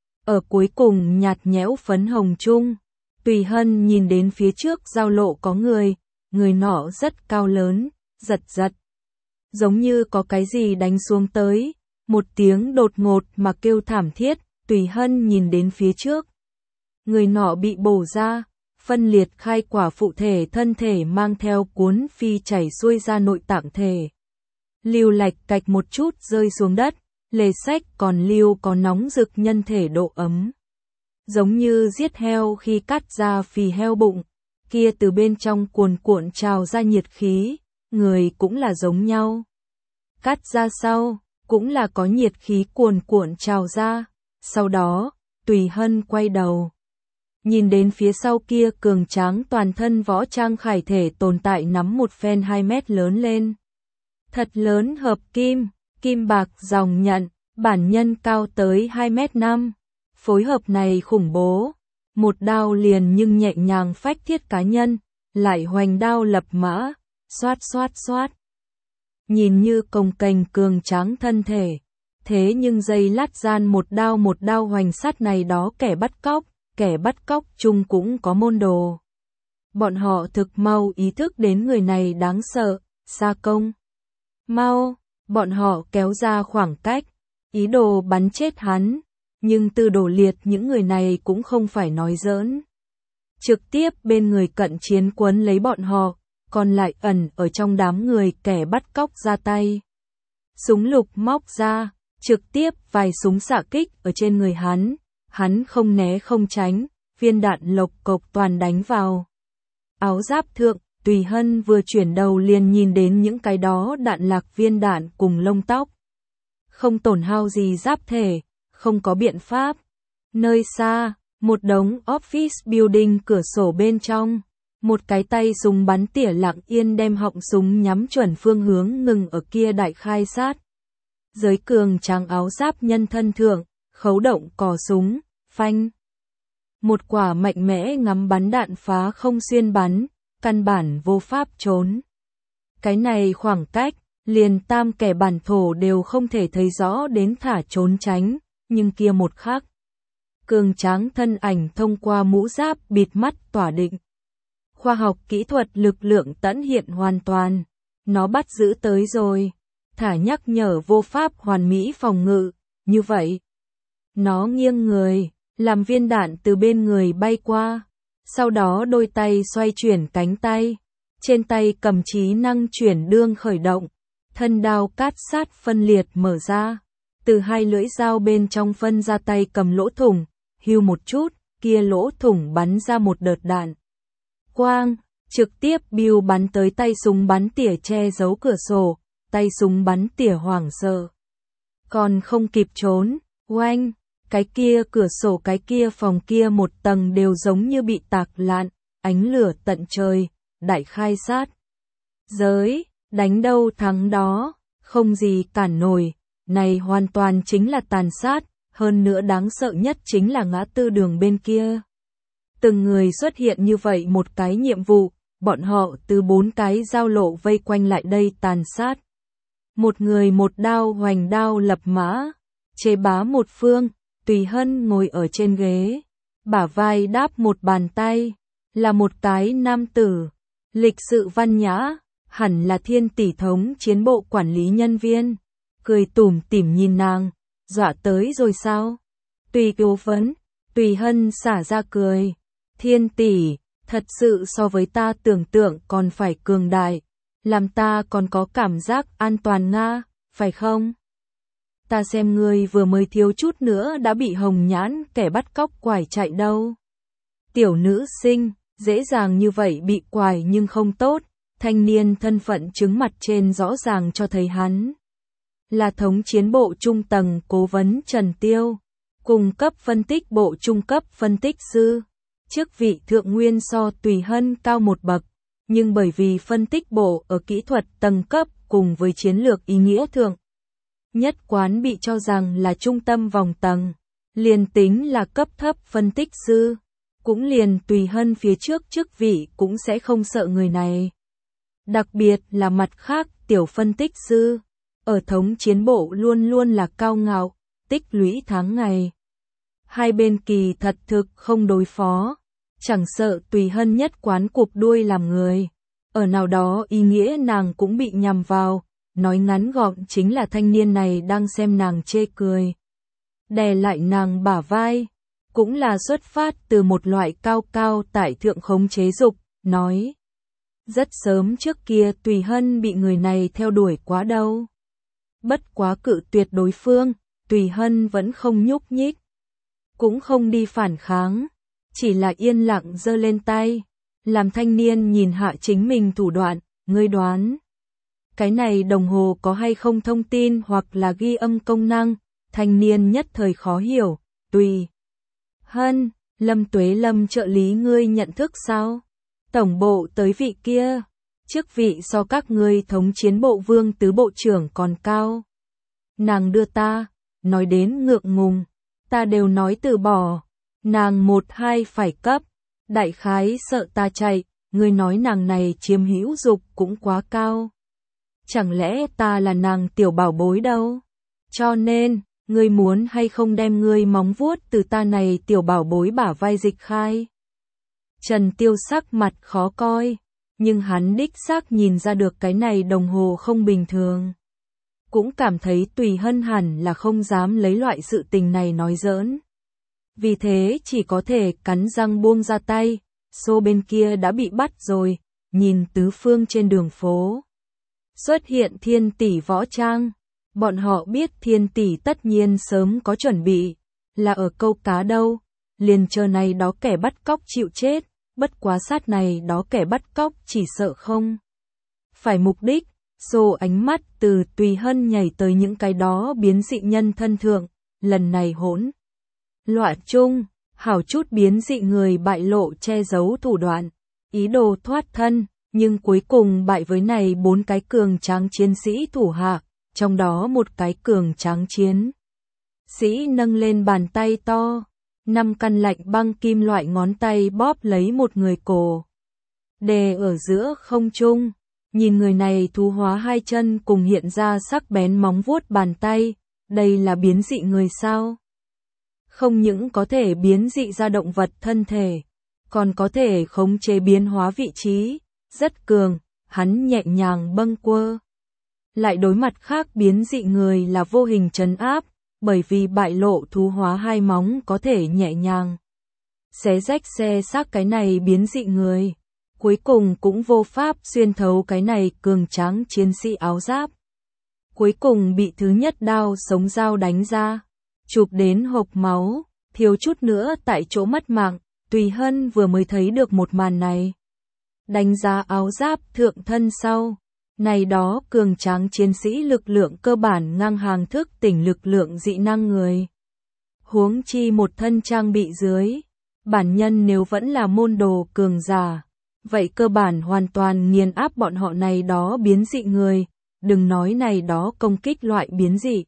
Ở cuối cùng nhạt nhẽo phấn hồng chung, Tùy Hân nhìn đến phía trước giao lộ có người nọ rất cao lớn, giật giật. Giống như có cái gì đánh xuống tới, một tiếng đột ngột mà kêu thảm thiết, Tùy Hân nhìn đến phía trước. Người nọ bị bổ ra, phân liệt khai quả phụ thể thân thể mang theo cuốn phi chảy xuôi ra nội tạng thể. Lưu lạch cạch một chút rơi xuống đất, lề sách còn lưu có nóng rực nhân thể độ ấm. Giống như giết heo khi cắt ra phì heo bụng, kia từ bên trong cuồn cuộn trào ra nhiệt khí, người cũng là giống nhau. Cắt ra sau, cũng là có nhiệt khí cuồn cuộn trào ra, sau đó, Tùy Hân quay đầu. Nhìn đến phía sau kia cường tráng toàn thân võ trang khải thể tồn tại nắm một phen 2 mét lớn lên. Thật lớn hợp kim, kim bạc dòng nhận, bản nhân cao tới 2m5. Phối hợp này khủng bố, một đao liền nhưng nhẹ nhàng phách thiết cá nhân, lại hoành đao lập mã, xoát xoát xoát. Nhìn như cồng kềnh cường tráng thân thể, thế nhưng giây lát gian một đao hoành sát này đó kẻ bắt cóc chung cũng có môn đồ. Bọn họ thực mau ý thức đến người này đáng sợ, xa công. Mau, bọn họ kéo ra khoảng cách, ý đồ bắn chết hắn, nhưng từ đổ liệt những người này cũng không phải nói giỡn. Trực tiếp bên người cận chiến quấn lấy bọn họ, còn lại ẩn ở trong đám người kẻ bắt cóc ra tay. Súng lục móc ra, trực tiếp vài súng xạ kích ở trên người hắn không né không tránh, viên đạn lộc cộc toàn đánh vào. Áo giáp thượng, Tùy Hân vừa chuyển đầu liền nhìn đến những cái đó đạn lạc viên đạn cùng lông tóc. Không tổn hao gì giáp thể, không có biện pháp. Nơi xa, một đống office building cửa sổ bên trong, một cái tay súng bắn tỉa lặng yên đem họng súng nhắm chuẩn phương hướng ngừng ở kia đại khai sát. Giới cường tráng áo giáp nhân thân thượng, khấu động cò súng, phanh. Một quả mạnh mẽ ngắm bắn đạn phá không xuyên bắn, căn bản vô pháp trốn. Cái này khoảng cách, liền tam kẻ bản thổ đều không thể thấy rõ đến thả trốn tránh, nhưng kia một khắc. Cường tráng thân ảnh thông qua mũ giáp bịt mắt tỏa định. Khoa học kỹ thuật lực lượng tận hiện hoàn toàn, nó bắt giữ tới rồi, thả nhắc nhở vô pháp hoàn mỹ phòng ngự, như vậy. Nó nghiêng người, làm viên đạn từ bên người bay qua, sau đó đôi tay xoay chuyển cánh tay, trên tay cầm trí năng chuyển đương khởi động, thân đao cát sát phân liệt mở ra, từ hai lưỡi dao bên trong phân ra tay cầm lỗ thủng, hưu một chút, kia lỗ thủng bắn ra một đợt đạn. Quang, trực tiếp biêu bắn tới tay súng bắn tỉa che giấu cửa sổ, tay súng bắn tỉa hoảng sợ. Còn không kịp trốn, oanh, cái kia cửa sổ cái kia phòng kia một tầng đều giống như bị tạc lạn, ánh lửa tận trời, đại khai sát. Giới, đánh đâu thắng đó, không gì cản nổi, này hoàn toàn chính là tàn sát, hơn nữa đáng sợ nhất chính là ngã tư đường bên kia. Từng người xuất hiện như vậy một cái nhiệm vụ, bọn họ từ 4 cái giao lộ vây quanh lại đây tàn sát. Một người một đao hoành đao lập mã, chế bá một phương, Tùy Hân ngồi ở trên ghế, bả vai đáp một bàn tay, là một cái nam tử, lịch sự văn nhã, hẳn là Thiên Tỷ thống chiến bộ quản lý nhân viên, cười tủm tỉm nhìn nàng, dọa tới rồi sao? Tùy cố vấn, Tùy Hân xả ra cười, Thiên Tỷ, thật sự so với ta tưởng tượng còn phải cường đại, làm ta còn có cảm giác an toàn nga, phải không? Ta xem ngươi vừa mới thiếu chút nữa đã bị hồng nhãn kẻ bắt cóc quải chạy đâu. Tiểu nữ sinh, dễ dàng như vậy bị quải nhưng không tốt, thanh niên thân phận chứng mặt trên rõ ràng cho thấy hắn là thống chiến bộ trung tầng cố vấn Trần Tiêu, cùng cấp phân tích bộ trung cấp phân tích sư. Chức vị thượng nguyên so Tùy Hân cao một bậc, nhưng bởi vì phân tích bộ ở kỹ thuật tầng cấp cùng với chiến lược ý nghĩa thượng nhất quán bị cho rằng là trung tâm vòng tầng, liền tính là cấp thấp phân tích sư, cũng liền Tùy Hân phía trước chức vị cũng sẽ không sợ người này. Đặc biệt là mặt khác tiểu phân tích sư, ở thống chiến bộ luôn luôn là cao ngạo, tích lũy tháng ngày. Hai bên kỳ thật thực không đối phó, chẳng sợ Tùy Hân nhất quán cụp đuôi làm người. Ở nào đó ý nghĩa nàng cũng bị nhằm vào, nói ngắn gọn chính là thanh niên này đang xem nàng chê cười. Đè lại nàng bả vai, cũng là xuất phát từ một loại cao cao tại thượng khống chế dục, nói. Rất sớm trước kia Tùy Hân bị người này theo đuổi quá đâu. Bất quá cự tuyệt đối phương, Tùy Hân vẫn không nhúc nhích, cũng không đi phản kháng, chỉ là yên lặng giơ lên tay, làm thanh niên nhìn hạ chính mình thủ đoạn, ngươi đoán. Cái này đồng hồ có hay không thông tin hoặc là ghi âm công năng, thanh niên nhất thời khó hiểu, Tùy Hân, Lâm Tuế Lâm trợ lý ngươi nhận thức sao? Tổng bộ tới vị kia, chức vị so các ngươi thống chiến bộ vương tứ bộ trưởng còn cao. Nàng đưa ta, nói đến ngượng ngùng, ta đều nói từ bỏ, nàng 1-2 phải cấp, đại khái sợ ta chạy, ngươi nói nàng này chiếm hữu dục cũng quá cao. Chẳng lẽ ta là nàng tiểu bảo bối đâu? Cho nên, ngươi muốn hay không đem ngươi móng vuốt từ ta này tiểu bảo bối bả vai dịch khai? Trần Tiêu sắc mặt khó coi, nhưng hắn đích xác nhìn ra được cái này đồng hồ không bình thường. Cũng cảm thấy Tùy Hân hẳn là không dám lấy loại sự tình này nói giỡn. Vì thế chỉ có thể cắn răng buông ra tay, xô bên kia đã bị bắt rồi, nhìn tứ phương trên đường phố. Xuất hiện Thiên Tỷ võ trang, bọn họ biết Thiên Tỷ tất nhiên sớm có chuẩn bị, là ở câu cá đâu, liền chờ này đó kẻ bắt cóc chịu chết, bất quá sát này đó kẻ bắt cóc chỉ sợ không. Phải mục đích, xô ánh mắt từ Tùy Hân nhảy tới những cái đó biến dị nhân thân thượng, lần này hỗn loạn chung, hảo chút biến dị người bại lộ che giấu thủ đoạn, ý đồ thoát thân, nhưng cuối cùng bại với này 4 cái cường tráng chiến sĩ thủ hạ, trong đó một cái cường tráng chiến sĩ nâng lên bàn tay to, 5 căn lạnh băng kim loại ngón tay bóp lấy một người cổ, đè ở giữa không trung, nhìn người này thú hóa hai chân cùng hiện ra sắc bén móng vuốt bàn tay, đây là biến dị người sao? Không những có thể biến dị ra động vật thân thể, còn có thể khống chế biến hóa vị trí, rất cường, hắn nhẹ nhàng bâng quơ. Lại đối mặt khác biến dị người là vô hình trấn áp, bởi vì bại lộ thú hóa hai móng có thể nhẹ nhàng xé rách xe xác cái này biến dị người, cuối cùng cũng vô pháp xuyên thấu cái này cường tráng chiến sĩ áo giáp. Cuối cùng bị thứ nhất đao sống dao đánh ra, chụp đến hộc máu, thiếu chút nữa tại chỗ mất mạng. Tùy Hân vừa mới thấy được một màn này. Đánh giá áo giáp thượng thân sau, Này đó cường tráng chiến sĩ lực lượng cơ bản ngang hàng thức tỉnh lực lượng dị năng người. Huống chi một thân trang bị dưới. Bản nhân nếu vẫn là môn đồ cường giả, vậy cơ bản hoàn toàn nghiền áp bọn họ này đó biến dị người, đừng nói này đó công kích loại biến dị.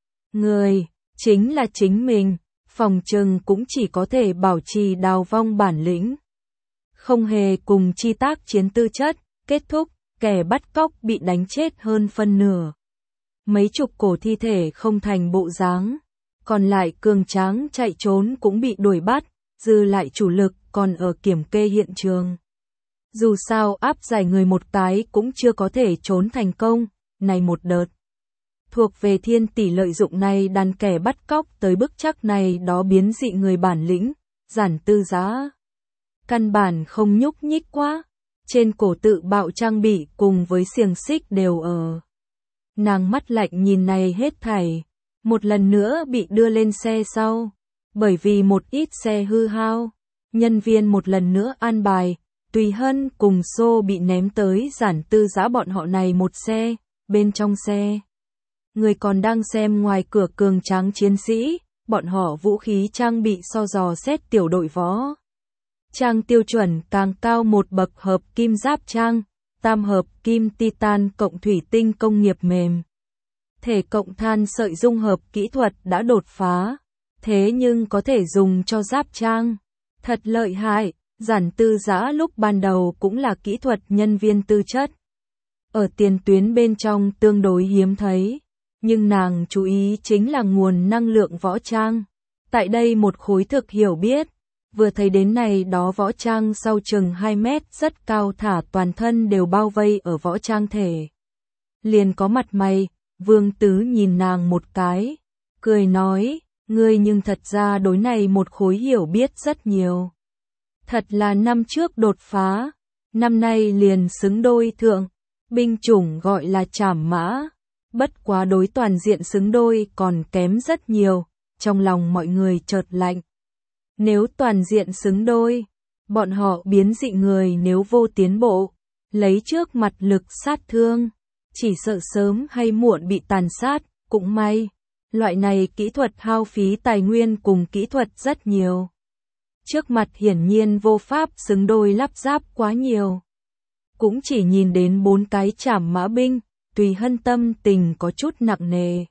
Người, chính là chính mình, phòng trừng cũng chỉ có thể bảo trì đào vong bản lĩnh. Không hề cùng chi tác chiến tư chất, kết thúc, kẻ bắt cóc bị đánh chết hơn phân nửa. Mấy chục cổ thi thể không thành bộ dáng, còn lại cường tráng chạy trốn cũng bị đuổi bắt, dư lại chủ lực còn ở kiểm kê hiện trường. Dù sao áp giải người một cái cũng chưa có thể trốn thành công, này một đợt. Thuộc về Thiên Tỷ lợi dụng này đàn kẻ bắt cóc tới bức chắc này đó biến dị người bản lĩnh, Giản Tư Giã. Căn bản không nhúc nhích quá, trên cổ tự bạo trang bị cùng với xiềng xích đều ở. Nàng mắt lạnh nhìn này hết thảy, một lần nữa bị đưa lên xe sau. Bởi vì một ít xe hư hao, nhân viên một lần nữa an bài, Tùy Hân cùng Xô bị ném tới Giản Tư Giã bọn họ này một xe, bên trong xe. Người còn đang xem ngoài cửa cường tráng chiến sĩ, bọn họ vũ khí trang bị so dò xét tiểu đội võ. Trang tiêu chuẩn càng cao một bậc hợp kim giáp trang, tam hợp kim titan cộng thủy tinh công nghiệp mềm. Thể cộng than sợi dung hợp kỹ thuật đã đột phá. Thế nhưng có thể dùng cho giáp trang. Thật lợi hại, Giản Tư Giã lúc ban đầu cũng là kỹ thuật nhân viên tư chất. Ở tiền tuyến bên trong tương đối hiếm thấy, nhưng nàng chú ý chính là nguồn năng lượng võ trang. Tại đây một khối thực hiểu biết, vừa thấy đến này đó võ trang sau chừng 2 mét rất cao thả toàn thân đều bao vây ở võ trang thể. Liền có mặt mày, Vương Tứ nhìn nàng một cái, cười nói. Ngươi nhưng thật ra đối này một khối hiểu biết rất nhiều. Thật là năm trước đột phá, năm nay liền xứng đôi thượng, binh chủng gọi là trảm mã, bất quá đối toàn diện xứng đôi còn kém rất nhiều, trong lòng mọi người chợt lạnh. Nếu toàn diện xứng đôi, bọn họ biến dị người nếu vô tiến bộ, lấy trước mặt lực sát thương, chỉ sợ sớm hay muộn bị tàn sát, cũng may. Loại này kỹ thuật hao phí tài nguyên cùng kỹ thuật rất nhiều. Trước mặt hiển nhiên vô pháp xứng đôi lắp ráp quá nhiều. Cũng chỉ nhìn đến 4 cái trảm mã binh, Tùy Hân tâm tình có chút nặng nề.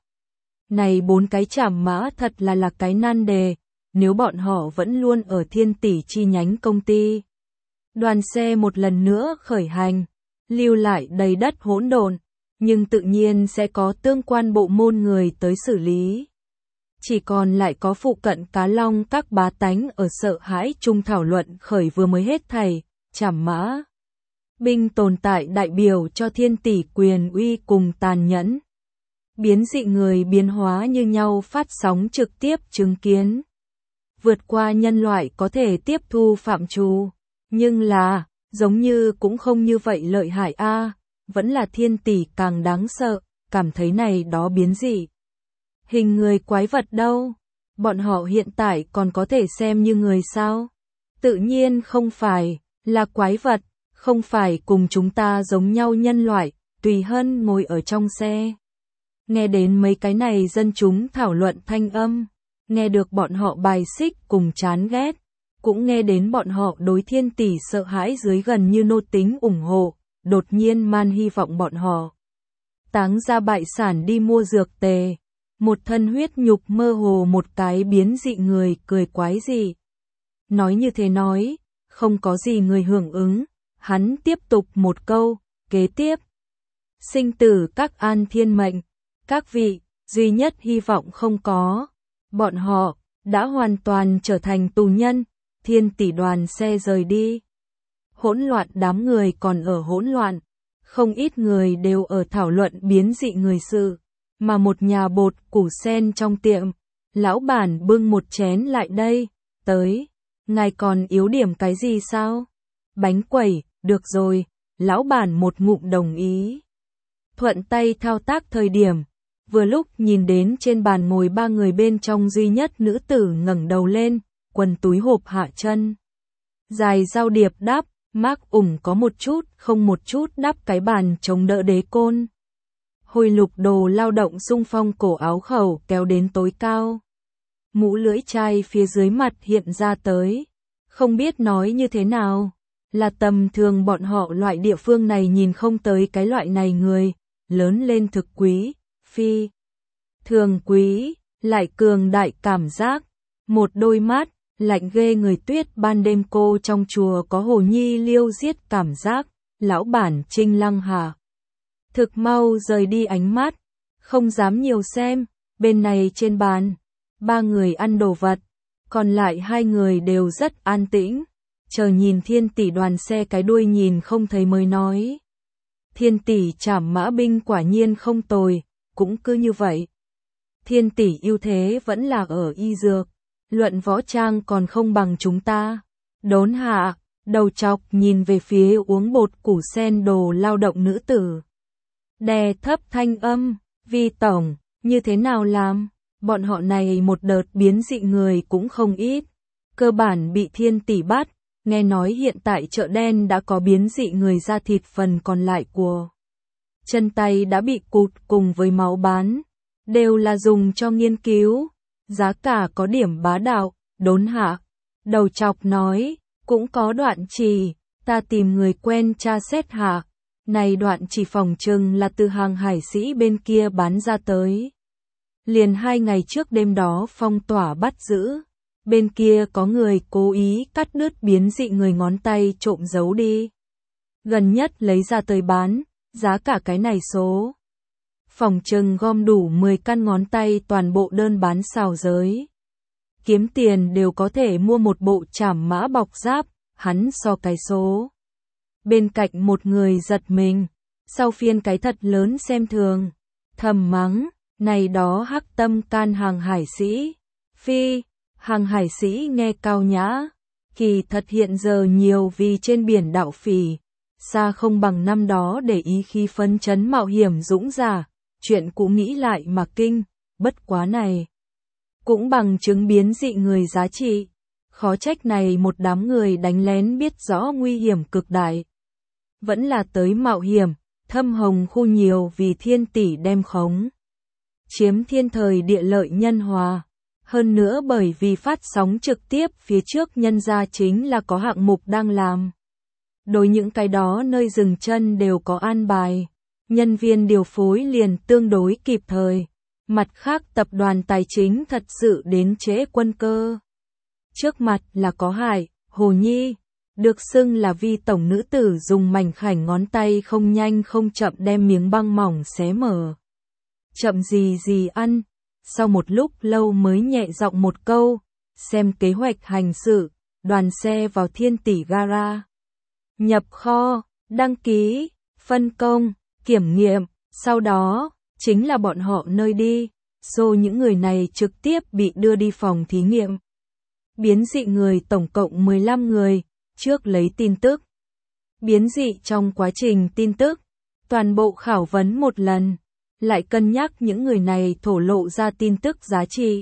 Này 4 cái trảm mã thật là cái nan đề, nếu bọn họ vẫn luôn ở Thiên Tỷ chi nhánh công ty. Đoàn xe một lần nữa khởi hành, lưu lại đầy đất hỗn độn. Nhưng tự nhiên sẽ có tương quan bộ môn người tới xử lý. Chỉ còn lại có phụ cận Cá Long các bá tánh ở sợ hãi chung thảo luận khởi vừa mới hết thảy, trảm mã. Binh tồn tại đại biểu cho Thiên Tỷ quyền uy cùng tàn nhẫn. Biến dị người biến hóa như nhau phát sóng trực tiếp chứng kiến. Vượt qua nhân loại có thể tiếp thu phạm trù, nhưng là, giống như cũng không như vậy lợi hại a. Vẫn là Thiên Tỷ càng đáng sợ, cảm thấy này đó biến dị. Hình người quái vật đâu? Bọn họ hiện tại còn có thể xem như người sao? Tự nhiên không phải, là quái vật, không phải cùng chúng ta giống nhau nhân loại. Tùy Hân ngồi ở trong xe. Nghe đến mấy cái này dân chúng thảo luận thanh âm, nghe được bọn họ bài xích cùng chán ghét, cũng nghe đến bọn họ đối Thiên Tỷ sợ hãi dưới gần như nô tính ủng hộ. Đột nhiên man hy vọng bọn họ táng ra bại sản đi mua dược tề, một thân huyết nhục mơ hồ một cái biến dị người cười quái dị. Nói như thế nói, không có gì người hưởng ứng, hắn tiếp tục một câu, kế tiếp. Sinh tử các an thiên mệnh, các vị, duy nhất hy vọng không có. Bọn họ đã hoàn toàn trở thành tù nhân, Thiên Tỷ đoàn xe rời đi. Hỗn loạn đám người còn ở hỗn loạn, không ít người đều ở thảo luận biến dị người sự, mà một nhà bột củ sen trong tiệm, lão bản bưng một chén lại đây, tới, ngài còn yếu điểm cái gì sao? Bánh quẩy, được rồi, lão bản một ngụm đồng ý. Thuận tay thao tác thời điểm, vừa lúc nhìn đến trên bàn ngồi 3 người bên trong duy nhất nữ tử ngẩng đầu lên, quần túi hộp hạ chân. Dài giao điệp đáp, Mác ủng có một chút không một chút đắp cái bàn chống đỡ đế côn. Hồi lục đồ lao động xung phong cổ áo khẩu kéo đến tối cao. Mũ lưỡi chai phía dưới mặt hiện ra tới. Không biết nói như thế nào. Là tầm thường bọn họ loại địa phương này nhìn không tới cái loại này người. Lớn lên thực quý, phi. Thường quý, lại cường đại cảm giác. Một đôi mắt, lạnh ghê người tuyết ban đêm cô trong chùa có hồ nhi liêu giết cảm giác. Lão bản Trinh Lăng Hà. Thực mau rời đi ánh mắt. Không dám nhiều xem, bên này trên bàn. 3 người ăn đồ vật, còn lại 2 người đều rất an tĩnh, chờ nhìn Thiên tỷ đoàn xe cái đuôi nhìn không thấy mới nói. Thiên tỷ trảm mã binh quả nhiên không tồi, cũng cứ như vậy. Thiên tỷ ưu thế vẫn là ở y dược, luận võ trang còn không bằng chúng ta. Đốn hạ, đầu chọc nhìn về phía uống bột củ sen đồ lao động nữ tử. Đè thấp thanh âm, Vi tổng, như thế nào làm? Bọn họ này một đợt biến dị người cũng không ít. Cơ bản bị Thiên tỷ bắt, nghe nói hiện tại chợ đen đã có biến dị người da thịt phần còn lại của chân tay đã bị cụt cùng với máu bán. Đều là dùng cho nghiên cứu. Giá cả có điểm bá đạo, đốn hạ. Đầu chọc nói, cũng có đoạn chỉ, ta tìm người quen tra xét hạ. Này đoạn chỉ phòng trừng là từ hàng hải sĩ bên kia bán ra tới. Liền 2 ngày trước đêm đó phong tỏa bắt giữ. Bên kia có người cố ý cắt đứt biến dị người ngón tay trộm giấu đi. Gần nhất lấy ra tới bán, giá cả cái này số. Phòng trừng gom đủ 10 căn ngón tay toàn bộ đơn bán xào giới. Kiếm tiền đều có thể mua một bộ trảm mã bọc giáp, hắn so cái số. Bên cạnh một người giật mình, sau phiên cái thật lớn xem thường, thầm mắng. Này đó hắc tâm can hàng hải sĩ. Phi, hàng hải sĩ nghe cao nhã. Kỳ thật hiện giờ nhiều vì trên biển đạo phỉ. Xa không bằng năm đó để ý khi phấn chấn mạo hiểm dũng giả. Chuyện cũ nghĩ lại mà kinh. Bất quá này. Cũng bằng chứng biến dị người giá trị. Khó trách này một đám người đánh lén biết rõ nguy hiểm cực đại. Vẫn là tới mạo hiểm. Thâm hồng khu nhiều vì Thiên tỷ đem khống. Chiếm thiên thời địa lợi nhân hòa. Hơn nữa bởi vì phát sóng trực tiếp phía trước nhân ra chính là có hạng mục đang làm. Đối những cái đó nơi dừng chân đều có an bài. Nhân viên điều phối liền tương đối kịp thời. Mặt khác tập đoàn tài chính thật sự đến trễ quân cơ. Trước mặt là có Hải, Hồ Nhi. Được xưng là Vi tổng nữ tử dùng mảnh khảnh ngón tay không nhanh không chậm đem miếng băng mỏng xé mở. Chậm gì ăn, sau một lúc lâu mới nhẹ giọng một câu, xem kế hoạch hành sự, đoàn xe vào Thiên tỷ gara. Nhập kho, đăng ký, phân công, kiểm nghiệm, sau đó, chính là bọn họ nơi đi, số những người này trực tiếp bị đưa đi phòng thí nghiệm. Biến dị người tổng cộng 15 người, trước lấy tin tức. Biến dị trong quá trình tin tức, toàn bộ khảo vấn một lần. Lại cân nhắc những người này thổ lộ ra tin tức giá trị.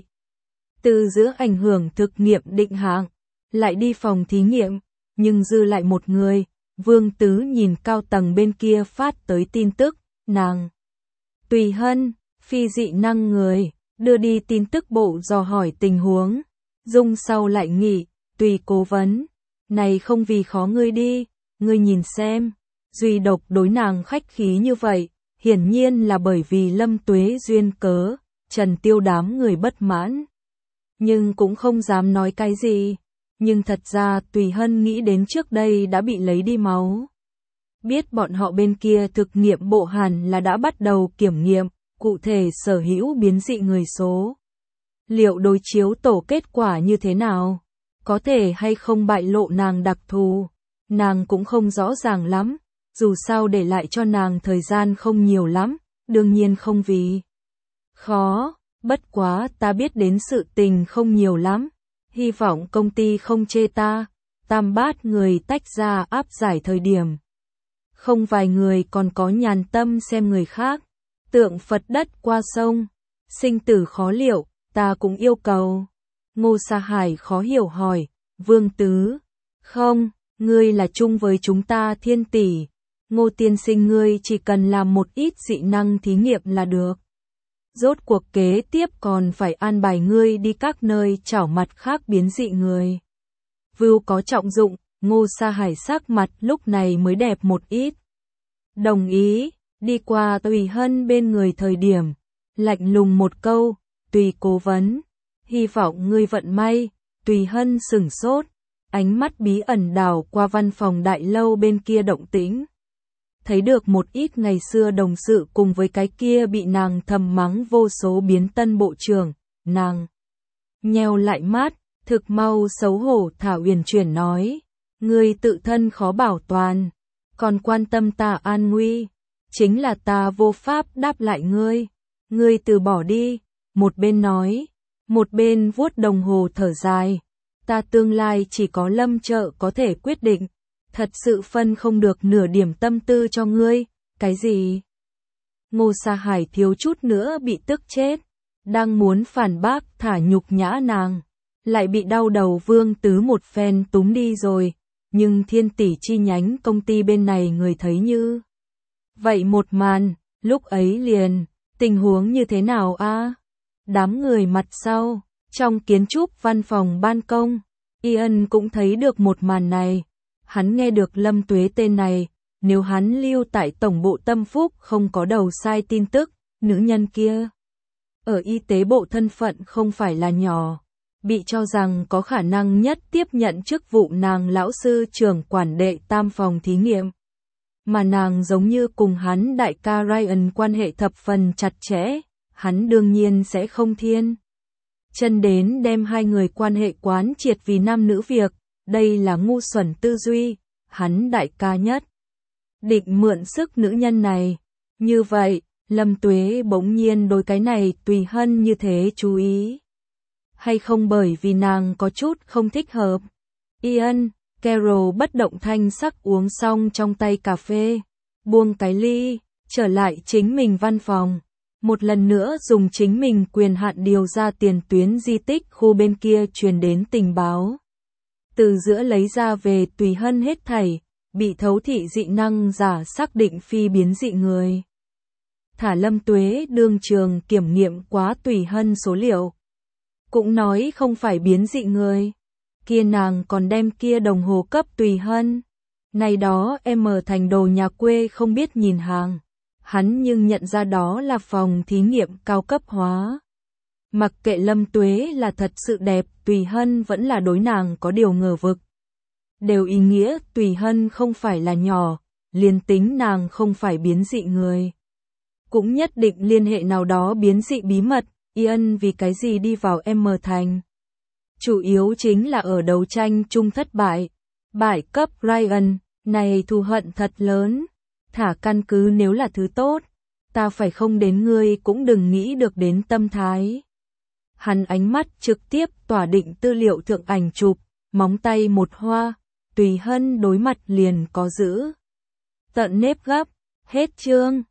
Từ giữa ảnh hưởng thực nghiệm định hạng, lại đi phòng thí nghiệm, nhưng dư lại một người, Vương Tứ nhìn cao tầng bên kia phát tới tin tức, nàng. Tùy Hân, phi dị năng người, đưa đi tin tức bộ dò hỏi tình huống, dung sau lại nghỉ, tùy cố vấn, này không vì khó ngươi đi, ngươi nhìn xem, duy độc đối nàng khách khí như vậy. Hiển nhiên là bởi vì Lâm Tuế duyên cớ, Trần Tiêu đám người bất mãn. Nhưng cũng không dám nói cái gì. Nhưng thật ra Tùy Hân nghĩ đến trước đây đã bị lấy đi máu. Biết bọn họ bên kia thực nghiệm bộ hẳn là đã bắt đầu kiểm nghiệm, cụ thể sở hữu biến dị người số. Liệu đối chiếu tổ kết quả như thế nào? Có thể hay không bại lộ nàng đặc thù? Nàng cũng không rõ ràng lắm. Dù sao để lại cho nàng thời gian không nhiều lắm, đương nhiên không vì khó, bất quá ta biết đến sự tình không nhiều lắm, hy vọng công ty không chê ta, tam bát người tách ra áp giải thời điểm. Không vài người còn có nhàn tâm xem người khác, tượng Phật đất qua sông, sinh tử khó liệu, ta cũng yêu cầu. Ngô Sa Hải khó hiểu hỏi, Vương Tứ, không, Ngươi là chung với chúng ta Thiên tỷ, Ngô tiên sinh ngươi chỉ cần làm một ít dị năng thí nghiệm là được. Rốt cuộc kế tiếp còn phải an bài ngươi đi các nơi chảo mặt khác biến dị người. Vưu có trọng dụng, Ngô Sa Hải sắc mặt lúc này mới đẹp một ít. Đồng ý, đi qua Tùy Hân bên người thời điểm, lạnh lùng một câu, Tùy cố vấn, hy vọng ngươi vận may. Tùy Hân sửng sốt, ánh mắt bí ẩn đảo qua văn phòng đại lâu bên kia động tĩnh. Thấy được một ít ngày xưa đồng sự cùng với cái kia bị nàng thầm mắng vô số biến tân bộ trưởng, nàng nheo lại mắt, thực mau xấu hổ thả uyển chuyển nói, ngươi tự thân khó bảo toàn, còn quan tâm ta an nguy, chính là ta vô pháp đáp lại ngươi từ bỏ đi, một bên nói, một bên vuốt đồng hồ thở dài, ta tương lai chỉ có Lâm Trợ có thể quyết định. Thật sự phân không được nửa điểm tâm tư cho ngươi, cái gì? Ngô Sa Hải thiếu chút nữa bị tức chết, đang muốn phản bác thả nhục nhã nàng, lại bị đau đầu Vương Tứ một phen túm đi rồi, nhưng Thiên tỷ chi nhánh công ty bên này người thấy như vậy một màn, lúc ấy liền, tình huống như thế nào a? Đám người mặt sau, trong kiến trúc văn phòng ban công, Ian cũng thấy được một màn này. Hắn nghe được Lâm Tuế tên này, nếu hắn lưu tại tổng bộ Tâm Phúc không có đầu sai tin tức, nữ nhân kia ở y tế bộ thân phận không phải là nhỏ, bị cho rằng có khả năng nhất tiếp nhận chức vụ nàng lão sư trưởng quản đệ tam phòng thí nghiệm. Mà nàng giống như cùng hắn đại ca Ryan quan hệ thập phần chặt chẽ, hắn đương nhiên sẽ không thiên chân đến đem hai người quan hệ quán triệt vì nam nữ việc. Đây là ngu xuẩn tư duy, hắn đại ca nhất định mượn sức nữ nhân này. Như vậy, Lâm Tuế bỗng nhiên đối cái này Tùy Hân như thế chú ý. Hay không bởi vì nàng có chút không thích hợp. Ian, Carol bất động thanh sắc uống xong trong tay cà phê, buông cái ly, trở lại chính mình văn phòng. Một lần nữa dùng chính mình quyền hạn điều ra tiền tuyến di tích khu bên kia truyền đến tình báo. Từ giữa lấy ra về Tùy Hân hết thảy, bị thấu thị dị năng giả xác định phi biến dị người. Thả Lâm Tuế đương trường kiểm nghiệm quá Tùy Hân số liệu. Cũng nói không phải biến dị người. Kia nàng còn đem kia đồng hồ cấp Tùy Hân. Này đó em ở thành đồ nhà quê không biết nhìn hàng. Hắn nhưng nhận ra đó là phòng thí nghiệm cao cấp hóa. Mặc kệ Lâm Tuế là thật sự đẹp, Tùy Hân vẫn là đối nàng có điều ngờ vực. Đều ý nghĩa Tùy Hân không phải là nhỏ, liền tính nàng không phải biến dị người. Cũng nhất định liên hệ nào đó biến dị bí mật, Ian vì cái gì đi vào M thành. Chủ yếu chính là ở đấu tranh chung thất bại. Bại cấp Ryan, này thù hận thật lớn. Thả căn cứ nếu là thứ tốt, ta phải không đến ngươi cũng đừng nghĩ được đến tâm thái. Hắn ánh mắt trực tiếp tỏa định tư liệu thượng ảnh chụp, móng tay một hoa, Tùy Hân đối mặt liền có giữ. Tận nếp gấp, hết chương.